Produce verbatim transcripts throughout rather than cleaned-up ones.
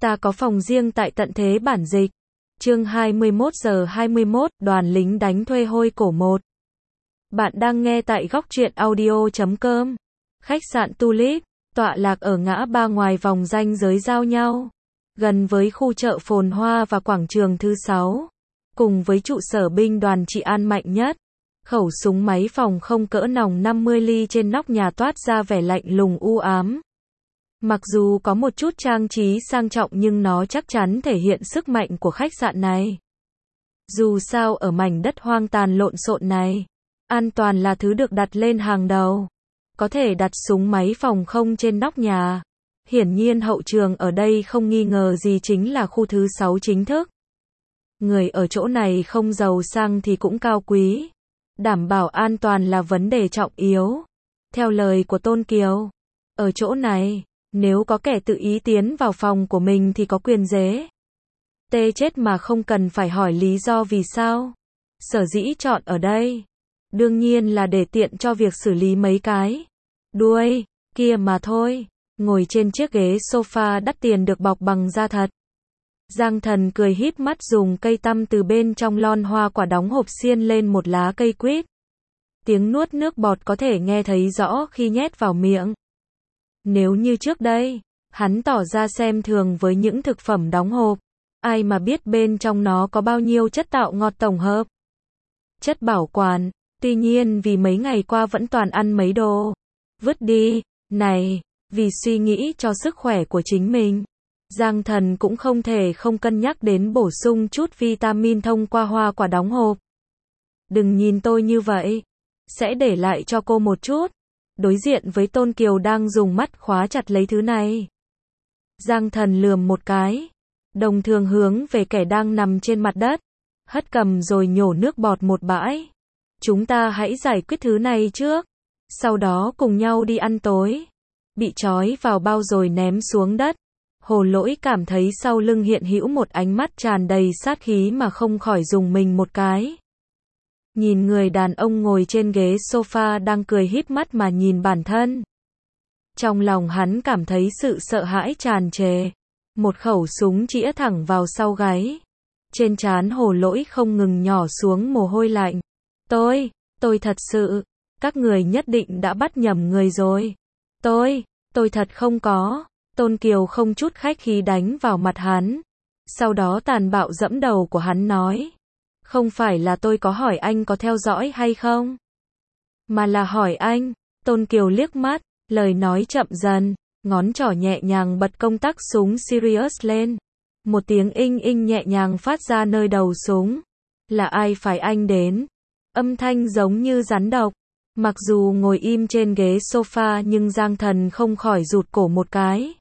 Ta có phòng riêng tại tận thế bản dịch. Chương hai mươi mốt giờ hai mươi mốt, đoàn lính đánh thuê hôi cổ một. Bạn đang nghe tại góc truyện audio chấm com. Khách sạn Tulip, tọa lạc ở ngã ba ngoài vòng ranh giới giao nhau, gần với khu chợ phồn hoa và quảng trường thứ sáu, cùng với trụ sở binh đoàn trị an mạnh nhất. Khẩu súng máy phòng không cỡ nòng năm mươi ly trên nóc nhà toát ra vẻ lạnh lùng u ám. Mặc dù có một chút trang trí sang trọng nhưng nó chắc chắn thể hiện sức mạnh của khách sạn này. Dù sao ở mảnh đất hoang tàn lộn xộn này, an toàn là thứ được đặt lên hàng đầu. Có thể đặt súng máy phòng không trên nóc nhà. Hiển nhiên hậu trường ở đây không nghi ngờ gì chính là khu thứ sáu chính thức. Người ở chỗ này không giàu sang thì cũng cao quý. Đảm bảo an toàn là vấn đề trọng yếu. Theo lời của Tôn Kiều, ở chỗ này, nếu có kẻ tự ý tiến vào phòng của mình thì có quyền dế tê chết mà không cần phải hỏi lý do vì sao. Sở dĩ chọn ở đây, đương nhiên là để tiện cho việc xử lý mấy cái đuôi kia mà thôi. Ngồi trên chiếc ghế sofa đắt tiền được bọc bằng da thật, Giang Thần cười híp mắt dùng cây tăm từ bên trong lon hoa quả đóng hộp xiên lên một lá cây quýt. Tiếng nuốt nước bọt có thể nghe thấy rõ khi nhét vào miệng. Nếu như trước đây, hắn tỏ ra xem thường với những thực phẩm đóng hộp, ai mà biết bên trong nó có bao nhiêu chất tạo ngọt tổng hợp, chất bảo quản. Tuy nhiên vì mấy ngày qua vẫn toàn ăn mấy đồ vứt đi này, vì suy nghĩ cho sức khỏe của chính mình, Giang Thần cũng không thể không cân nhắc đến bổ sung chút vitamin thông qua hoa quả đóng hộp. Đừng nhìn tôi như vậy, sẽ để lại cho cô một chút. Đối diện với Tôn Kiều đang dùng mắt khóa chặt lấy thứ này, Giang Thần lườm một cái, đồng thường hướng về kẻ đang nằm trên mặt đất, hất cầm rồi nhổ nước bọt một bãi. Chúng ta hãy giải quyết thứ này trước, sau đó cùng nhau đi ăn tối. Bị trói vào bao rồi ném xuống đất, Hồ Lỗi cảm thấy sau lưng hiện hữu một ánh mắt tràn đầy sát khí mà không khỏi rùng mình một cái. Nhìn người đàn ông ngồi trên ghế sofa đang cười híp mắt mà nhìn bản thân. Trong lòng hắn cảm thấy sự sợ hãi tràn trề. Một khẩu súng chĩa thẳng vào sau gáy. Trên trán Hồ Lỗi không ngừng nhỏ xuống mồ hôi lạnh. Tôi, tôi thật sự, các người nhất định đã bắt nhầm người rồi. Tôi, tôi thật không có. Tôn Kiều không chút khách khí đánh vào mặt hắn. Sau đó tàn bạo dẫm đầu của hắn nói. Không phải là tôi có hỏi anh có theo dõi hay không, mà là hỏi anh. Tôn Kiều liếc mắt, lời nói chậm dần, ngón trỏ nhẹ nhàng bật công tắc súng Sirius lên. Một tiếng inh inh nhẹ nhàng phát ra nơi đầu súng. Là ai phải anh đến? Âm thanh giống như rắn độc. Mặc dù ngồi im trên ghế sofa nhưng Giang Thần không khỏi rụt cổ một cái.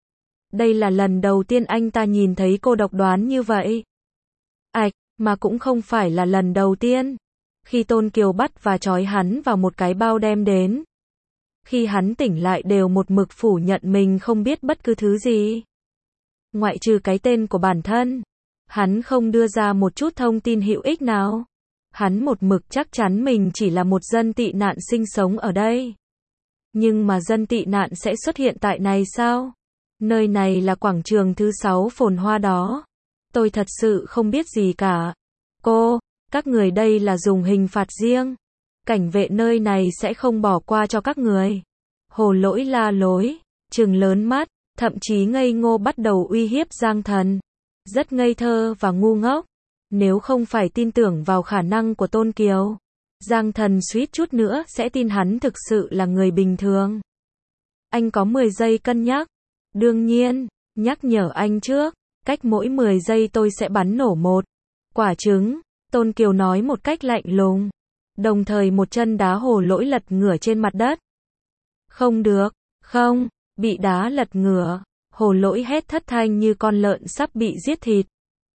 Đây là lần đầu tiên anh ta nhìn thấy cô độc đoán như vậy. Ảch, mà cũng không phải là lần đầu tiên. Khi Tôn Kiều bắt và trói hắn vào một cái bao đem đến, khi hắn tỉnh lại đều một mực phủ nhận mình không biết bất cứ thứ gì, ngoại trừ cái tên của bản thân. Hắn không đưa ra một chút thông tin hữu ích nào. Hắn một mực chắc chắn mình chỉ là một dân tị nạn sinh sống ở đây. Nhưng mà dân tị nạn sẽ xuất hiện tại này sao? Nơi này là quảng trường thứ sáu phồn hoa đó. Tôi thật sự không biết gì cả. Cô, các người đây là dùng hình phạt riêng. Cảnh vệ nơi này sẽ không bỏ qua cho các người. Hồ Lỗi la lối, trừng lớn mắt, thậm chí ngây ngô bắt đầu uy hiếp Giang Thần. Rất ngây thơ và ngu ngốc. Nếu không phải tin tưởng vào khả năng của Tôn Kiều, Giang Thần suýt chút nữa sẽ tin hắn thực sự là người bình thường. Anh có mười giây cân nhắc. Đương nhiên, nhắc nhở anh trước, cách mỗi mười giây tôi sẽ bắn nổ một quả trứng. Tôn Kiều nói một cách lạnh lùng, đồng thời một chân đá Hồ Lỗi lật ngửa trên mặt đất. Không được, không, bị đá lật ngửa, Hồ Lỗi hét thất thanh như con lợn sắp bị giết thịt.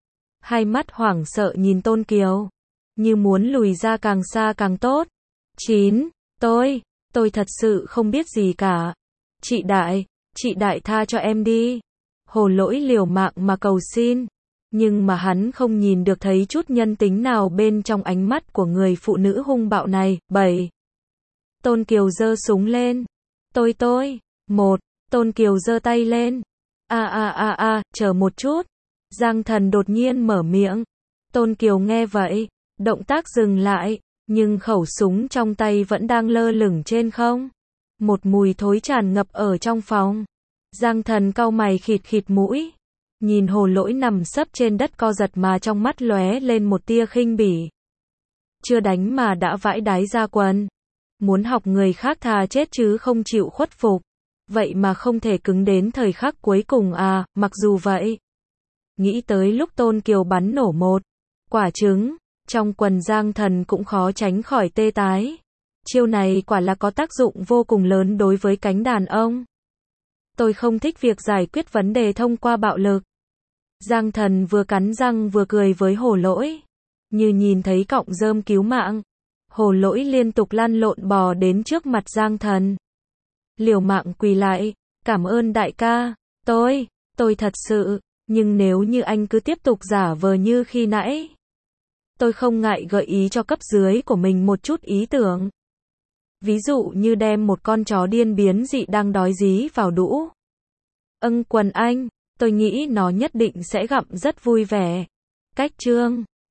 Hai mắt hoảng sợ nhìn Tôn Kiều, như muốn lùi ra càng xa càng tốt. Chín, tôi, tôi thật sự không biết gì cả. Chị Đại, chị Đại tha cho em đi. Hồ Lỗi liều mạng mà cầu xin, nhưng mà hắn không nhìn được thấy chút nhân tính nào bên trong ánh mắt của người phụ nữ hung bạo này. Bảy. Tôn Kiều giơ súng lên. Tôi tôi. Một. Tôn Kiều giơ tay lên. A a a a, chờ một chút. Giang Thần đột nhiên mở miệng. Tôn Kiều nghe vậy, động tác dừng lại, nhưng khẩu súng trong tay vẫn đang lơ lửng trên không. Một mùi thối tràn ngập ở trong phòng. Giang Thần cau mày khịt khịt mũi, nhìn Hồ Lỗi nằm sấp trên đất co giật mà trong mắt lóe lên một tia khinh bỉ. Chưa đánh mà đã vãi đái ra quần. Muốn học người khác thà chết chứ không chịu khuất phục. Vậy mà không thể cứng đến thời khắc cuối cùng à, mặc dù vậy. Nghĩ tới lúc Tôn Kiều bắn nổ một quả trứng, trong quần Giang Thần cũng khó tránh khỏi tê tái. Chiêu này quả là có tác dụng vô cùng lớn đối với cánh đàn ông. Tôi không thích việc giải quyết vấn đề thông qua bạo lực. Giang Thần vừa cắn răng vừa cười với Hồ Lỗi. Như nhìn thấy cọng rơm cứu mạng. Hồ Lỗi liên tục lăn lộn bò đến trước mặt Giang Thần. Liều mạng quỳ lại. Cảm ơn đại ca. Tôi, tôi thật sự, nhưng nếu như anh cứ tiếp tục giả vờ như khi nãy. Tôi không ngại gợi ý cho cấp dưới của mình một chút ý tưởng. Ví dụ như đem một con chó điên biến dị đang đói dí vào đũa. Âng quần anh, tôi nghĩ nó nhất định sẽ gặm rất vui vẻ. Cách chương